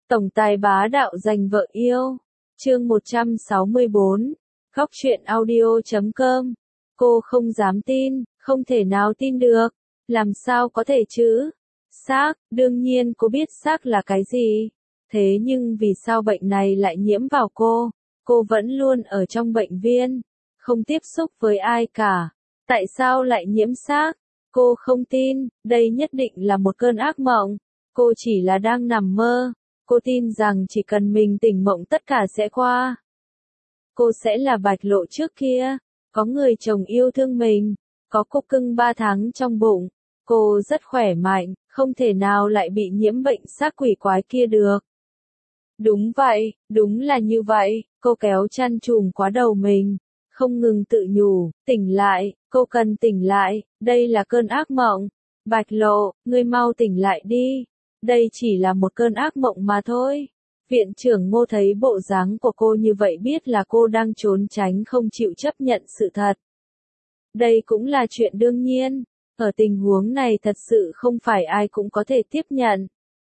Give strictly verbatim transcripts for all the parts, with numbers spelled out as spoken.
Tổng tài bá đạo giành vợ yêu. Chương một trăm sáu mươi bốn. Góc truyện audio chấm com. Cô không dám tin, không thể nào tin được. Làm sao có thể chứ? Xác, đương nhiên cô biết xác là cái gì. Thế nhưng vì sao bệnh này lại nhiễm vào cô? Cô vẫn luôn ở trong bệnh viên, không tiếp xúc với ai cả. Tại sao lại nhiễm xác? Cô không tin, đây nhất định là một cơn ác mộng. Cô chỉ là đang nằm mơ. Cô tin rằng chỉ cần mình tỉnh mộng tất cả sẽ qua. Cô sẽ là Bạch Lộ trước kia, có người chồng yêu thương mình, có cô cưng ba tháng trong bụng. Cô rất khỏe mạnh, không thể nào lại bị nhiễm bệnh xác quỷ quái kia được. Đúng vậy, đúng là như vậy, cô kéo chăn trùm qua đầu mình, không ngừng tự nhủ, tỉnh lại, cô cần tỉnh lại, đây là cơn ác mộng. Bạch Lộ, ngươi mau tỉnh lại đi. Đây chỉ là một cơn ác mộng mà thôi. Viện trưởng Ngô thấy bộ dáng của cô như vậy biết là cô đang trốn tránh không chịu chấp nhận sự thật. Đây cũng là chuyện đương nhiên. Ở tình huống này thật sự không phải ai cũng có thể tiếp nhận.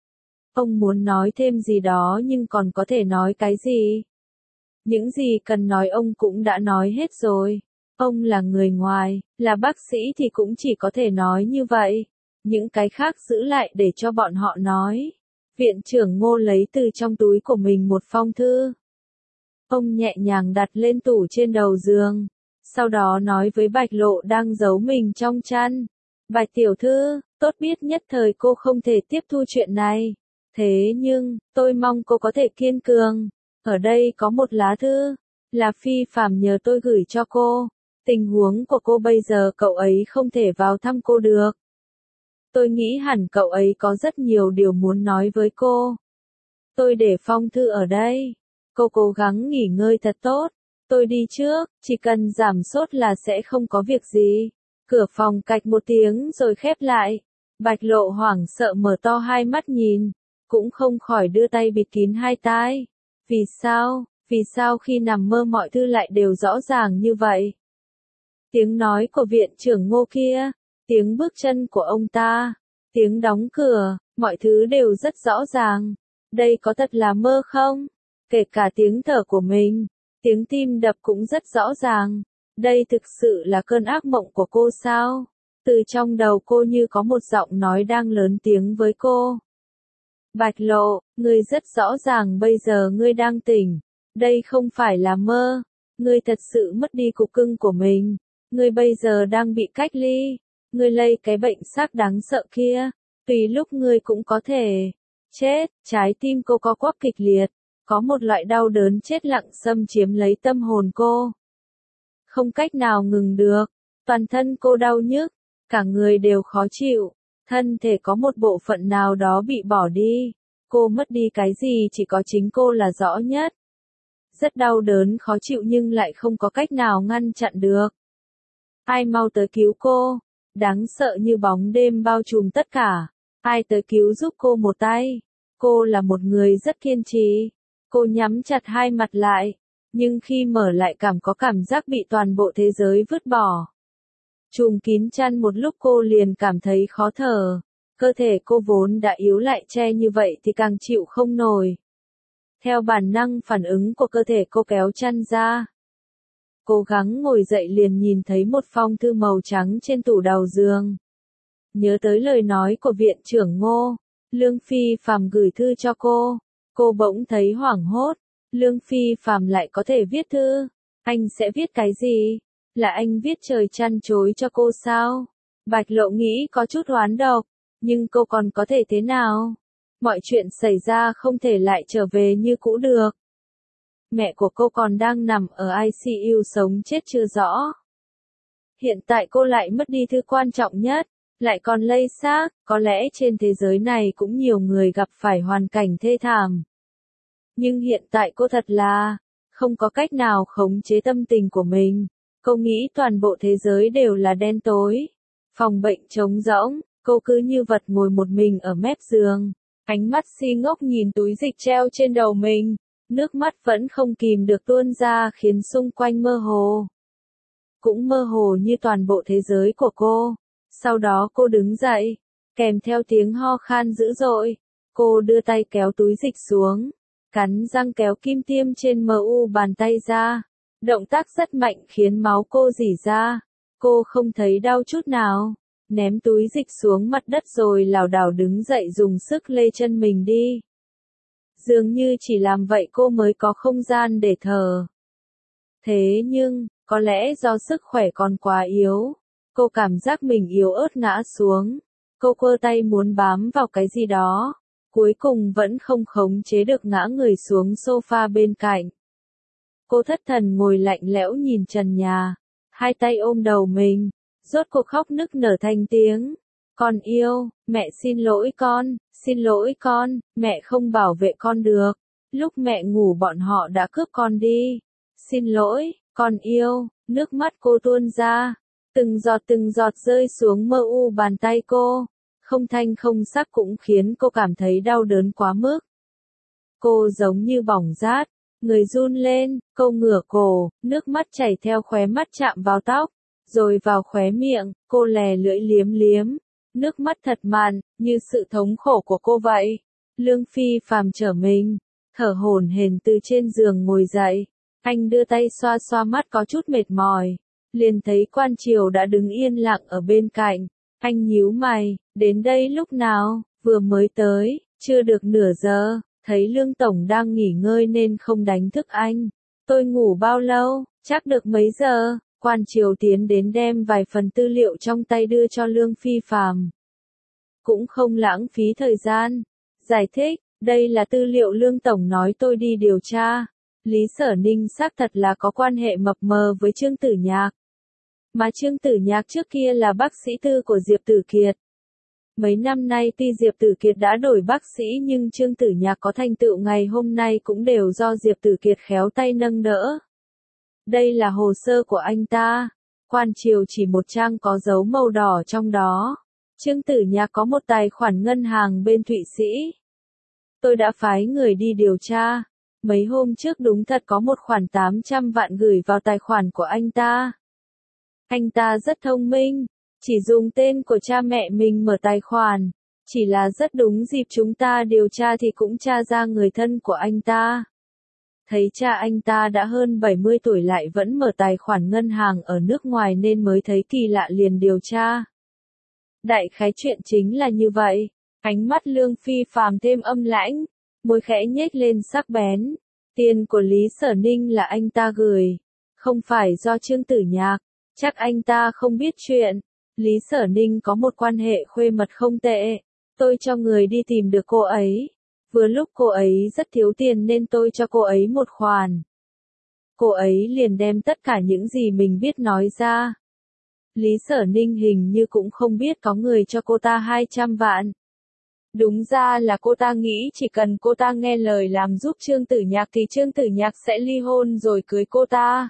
Ông muốn nói thêm gì đó nhưng còn có thể nói cái gì? Những gì cần nói ông cũng đã nói hết rồi. Ông là người ngoài, là bác sĩ thì cũng chỉ có thể nói như vậy. Những cái khác giữ lại để cho bọn họ nói. Viện trưởng Ngô lấy từ trong túi của mình một phong thư. Ông nhẹ nhàng đặt lên tủ trên đầu giường. Sau đó nói với Bạch Lộ đang giấu mình trong chăn. Bạch tiểu thư, tốt biết nhất thời cô không thể tiếp thu chuyện này. Thế nhưng, tôi mong cô có thể kiên cường. Ở đây có một lá thư. Là Phi Phạm nhờ tôi gửi cho cô. Tình huống của cô bây giờ cậu ấy không thể vào thăm cô được. Tôi nghĩ hẳn cậu ấy có rất nhiều điều muốn nói với cô. Tôi để phong thư ở đây. Cô cố gắng nghỉ ngơi thật tốt. Tôi đi trước, chỉ cần giảm sốt là sẽ không có việc gì. Cửa phòng cạch một tiếng rồi khép lại. Bạch Lộ hoảng sợ mở to hai mắt nhìn. Cũng không khỏi đưa tay bịt kín hai tai. Vì sao, vì sao khi nằm mơ mọi thứ lại đều rõ ràng như vậy? Tiếng nói của viện trưởng Ngô kia. Tiếng bước chân của ông ta, tiếng đóng cửa, mọi thứ đều rất rõ ràng. Đây có thật là mơ không? Kể cả tiếng thở của mình, tiếng tim đập cũng rất rõ ràng. Đây thực sự là cơn ác mộng của cô sao? Từ trong đầu cô như có một giọng nói đang lớn tiếng với cô. Bạch Lộ, ngươi rất rõ ràng bây giờ ngươi đang tỉnh. Đây không phải là mơ. Ngươi thật sự mất đi cục cưng của mình. Ngươi bây giờ đang bị cách ly. Ngươi lây cái bệnh xác đáng sợ kia, tùy lúc ngươi cũng có thể chết. Trái tim cô co quắp kịch liệt, có một loại đau đớn chết lặng xâm chiếm lấy tâm hồn cô. Không cách nào ngừng được, toàn thân cô đau nhức, cả người đều khó chịu, thân thể có một bộ phận nào đó bị bỏ đi. Cô mất đi cái gì chỉ có chính cô là rõ nhất. Rất đau đớn khó chịu nhưng lại không có cách nào ngăn chặn được. Ai mau tới cứu cô. Đáng sợ như bóng đêm bao trùm tất cả. Ai tới cứu giúp cô một tay. Cô là một người rất kiên trì. Cô nhắm chặt hai mặt lại. Nhưng khi mở lại cảm có cảm giác bị toàn bộ thế giới vứt bỏ. Trùm kín chăn một lúc cô liền cảm thấy khó thở. Cơ thể cô vốn đã yếu lại che như vậy thì càng chịu không nổi. Theo bản năng phản ứng của cơ thể cô kéo chăn ra. Cố gắng ngồi dậy liền nhìn thấy một phong thư màu trắng trên tủ đầu giường. Nhớ tới lời nói của viện trưởng Ngô, Lương Phi Phạm gửi thư cho cô. Cô bỗng thấy hoảng hốt. Lương Phi Phạm lại có thể viết thư. Anh sẽ viết cái gì? Là anh viết trời chăn chối cho cô sao? Bạch Lộ nghĩ có chút oán độc. Nhưng cô còn có thể thế nào? Mọi chuyện xảy ra không thể lại trở về như cũ được. Mẹ của cô còn đang nằm ở i xê u sống chết chưa rõ. Hiện tại cô lại mất đi thứ quan trọng nhất, lại còn lây xác, có lẽ trên thế giới này cũng nhiều người gặp phải hoàn cảnh thê thảm. Nhưng hiện tại cô thật là không có cách nào khống chế tâm tình của mình. Cô nghĩ toàn bộ thế giới đều là đen tối. Phòng bệnh trống rỗng, cô cứ như vật ngồi một mình ở mép giường. Ánh mắt si ngốc nhìn túi dịch treo trên đầu mình. Nước mắt vẫn không kìm được tuôn ra khiến xung quanh mơ hồ. Cũng mơ hồ như toàn bộ thế giới của cô. Sau đó cô đứng dậy, kèm theo tiếng ho khan dữ dội. Cô đưa tay kéo túi dịch xuống, cắn răng kéo kim tiêm trên mu bàn tay ra. Động tác rất mạnh khiến máu cô rỉ ra. Cô không thấy đau chút nào, ném túi dịch xuống mặt đất rồi lảo đảo đứng dậy dùng sức lê chân mình đi. Dường như chỉ làm vậy cô mới có không gian để thở. Thế nhưng, có lẽ do sức khỏe còn quá yếu, cô cảm giác mình yếu ớt ngã xuống. Cô quơ tay muốn bám vào cái gì đó, cuối cùng vẫn không khống chế được ngã người xuống sofa bên cạnh. Cô thất thần ngồi lạnh lẽo nhìn trần nhà, hai tay ôm đầu mình, rốt cuộc khóc nức nở thành tiếng. Con yêu, mẹ xin lỗi con, xin lỗi con, mẹ không bảo vệ con được. Lúc mẹ ngủ bọn họ đã cướp con đi. Xin lỗi, con yêu, nước mắt cô tuôn ra. Từng giọt từng giọt rơi xuống mu bàn tay cô. Không thanh không sắc cũng khiến cô cảm thấy đau đớn quá mức. Cô giống như bỏng rát, người run lên, cô ngửa cổ, nước mắt chảy theo khóe mắt chạm vào tóc, rồi vào khóe miệng, cô lè lưỡi liếm liếm. Nước mắt thật mặn, như sự thống khổ của cô vậy. Lương Phi Phàm trở mình, thở hổn hển từ trên giường ngồi dậy. Anh đưa tay xoa xoa mắt có chút mệt mỏi. Liền thấy Quan Triều đã đứng yên lặng ở bên cạnh. Anh nhíu mày, đến đây lúc nào, vừa mới tới, chưa được nửa giờ, thấy Lương Tổng đang nghỉ ngơi nên không đánh thức anh. Tôi ngủ bao lâu, chắc được mấy giờ? Quan Triều tiến đến đem vài phần tư liệu trong tay đưa cho Lương Phi Phàm. Cũng không lãng phí thời gian. Giải thích, đây là tư liệu Lương Tổng nói tôi đi điều tra. Lý Sở Ninh xác thật là có quan hệ mập mờ với Trương Tử Nhạc. Mà Trương Tử Nhạc trước kia là bác sĩ tư của Diệp Tử Kiệt. Mấy năm nay tuy Diệp Tử Kiệt đã đổi bác sĩ nhưng Trương Tử Nhạc có thành tựu ngày hôm nay cũng đều do Diệp Tử Kiệt khéo tay nâng đỡ. Đây là hồ sơ của anh ta. Quan Triều chỉ một trang có dấu màu đỏ trong đó. Trương Tử Nhạc có một tài khoản ngân hàng bên Thụy Sĩ. Tôi đã phái người đi điều tra. Mấy hôm trước đúng thật có một khoản tám trăm vạn gửi vào tài khoản của anh ta. Anh ta rất thông minh, chỉ dùng tên của cha mẹ mình mở tài khoản. Chỉ là rất đúng dịp chúng ta điều tra thì cũng tra ra người thân của anh ta. Thấy cha anh ta đã hơn bảy mươi tuổi lại vẫn mở tài khoản ngân hàng ở nước ngoài nên mới thấy kỳ lạ liền điều tra. Đại khái chuyện chính là như vậy. Ánh mắt Lương Phi Phàm thêm âm lãnh, môi khẽ nhếch lên sắc bén. Tiền của Lý Sở Ninh là anh ta gửi, không phải do Trương Tử Nhạc. Chắc anh ta không biết chuyện. Lý Sở Ninh có một quan hệ khuê mật không tệ. Tôi cho người đi tìm được cô ấy. Vừa lúc cô ấy rất thiếu tiền nên tôi cho cô ấy một khoản. Cô ấy liền đem tất cả những gì mình biết nói ra. Lý Sở Ninh hình như cũng không biết có người cho cô ta hai trăm vạn. Đúng ra là cô ta nghĩ chỉ cần cô ta nghe lời làm giúp Trương Tử Nhạc thì Trương Tử Nhạc sẽ ly hôn rồi cưới cô ta.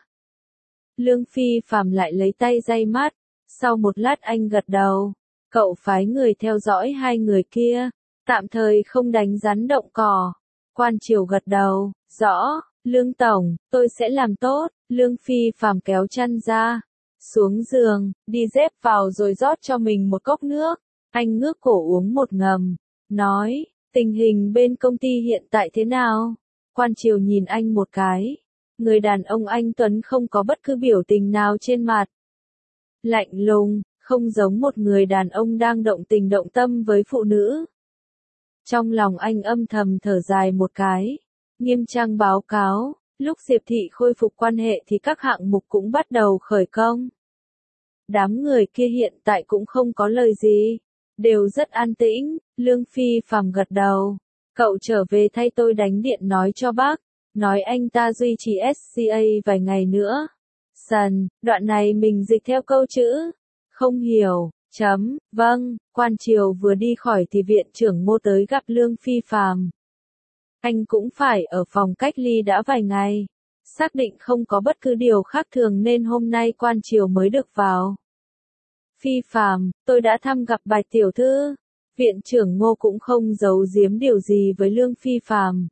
Lương Phi Phàm lại lấy tay day mắt. Sau một lát anh gật đầu. Cậu phái người theo dõi hai người kia. Tạm thời không đánh rắn động cỏ. Quan Triều gật đầu. Rõ, Lương Tổng, tôi sẽ làm tốt. Lương Phi Phàm kéo chăn ra. Xuống giường, đi dép vào rồi rót cho mình một cốc nước. Anh ngước cổ uống một ngầm. Nói, tình hình bên công ty hiện tại thế nào? Quan Triều nhìn anh một cái. Người đàn ông anh Tuấn không có bất cứ biểu tình nào trên mặt. Lạnh lùng, không giống một người đàn ông đang động tình động tâm với phụ nữ. Trong lòng anh âm thầm thở dài một cái. Nghiêm trang báo cáo, lúc Diệp Thị khôi phục quan hệ thì các hạng mục cũng bắt đầu khởi công. Đám người kia hiện tại cũng không có lời gì. Đều rất an tĩnh. Lương Phi Phàm gật đầu. Cậu trở về thay tôi đánh điện nói cho bác. Nói anh ta duy trì ét xê a vài ngày nữa. Sần, đoạn này mình dịch theo câu chữ. Không hiểu, chấm, vâng. Quan Triều vừa đi khỏi thì viện trưởng Ngô tới gặp Lương Phi Phàm. Anh cũng phải ở phòng cách ly đã vài ngày. Xác định không có bất cứ điều khác thường nên hôm nay Quan Triều mới được vào. Phi Phàm, tôi đã thăm gặp Bạch tiểu thư. Viện trưởng Ngô cũng không giấu giếm điều gì với Lương Phi Phàm.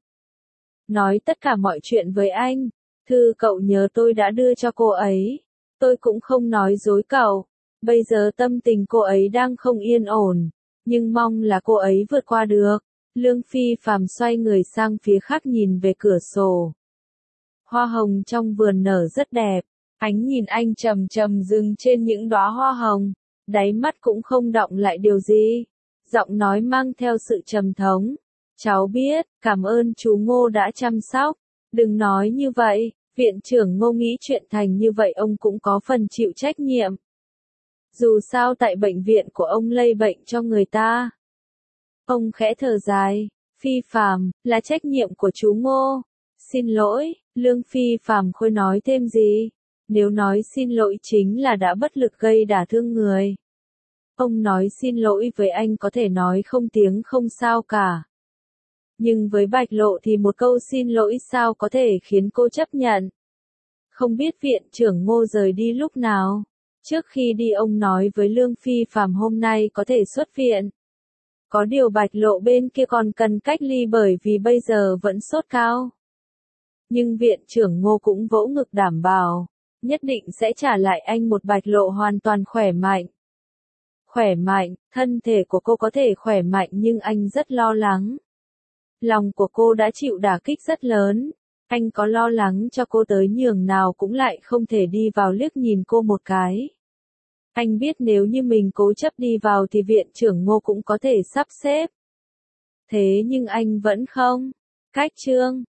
Nói tất cả mọi chuyện với anh. Thư cậu nhớ tôi đã đưa cho cô ấy. Tôi cũng không nói dối cậu. Bây giờ tâm tình cô ấy đang không yên ổn. Nhưng mong là cô ấy vượt qua được. Lương Phi Phàm xoay người sang phía khác nhìn về cửa sổ. Hoa hồng trong vườn nở rất đẹp, ánh nhìn anh trầm trầm dừng trên những đóa hoa hồng, đáy mắt cũng không đọng lại điều gì. Giọng nói mang theo sự trầm thống. Cháu biết, cảm ơn chú Ngô đã chăm sóc. Đừng nói như vậy, viện trưởng Ngô nghĩ chuyện thành như vậy ông cũng có phần chịu trách nhiệm. Dù sao tại bệnh viện của ông lây bệnh cho người ta. Ông khẽ thở dài, Phi Phàm, là trách nhiệm của chú Ngô. Xin lỗi, Lương Phi Phàm không nói thêm gì. Nếu nói xin lỗi chính là đã bất lực gây đả thương người. Ông nói xin lỗi với anh có thể nói không tiếng không sao cả. Nhưng với Bạch Lộ thì một câu xin lỗi sao có thể khiến cô chấp nhận. Không biết viện trưởng Ngô rời đi lúc nào. Trước khi đi ông nói với Lương Phi Phàm hôm nay có thể xuất viện. Có điều Bạch Lộ bên kia còn cần cách ly bởi vì bây giờ vẫn sốt cao. Nhưng viện trưởng Ngô cũng vỗ ngực đảm bảo, nhất định sẽ trả lại anh một Bạch Lộ hoàn toàn khỏe mạnh. Khỏe mạnh, thân thể của cô có thể khỏe mạnh nhưng anh rất lo lắng. Lòng của cô đã chịu đả kích rất lớn. Anh có lo lắng cho cô tới nhường nào cũng lại không thể đi vào liếc nhìn cô một cái. Anh biết nếu như mình cố chấp đi vào thì viện trưởng Ngô cũng có thể sắp xếp. Thế nhưng anh vẫn không. Cách chương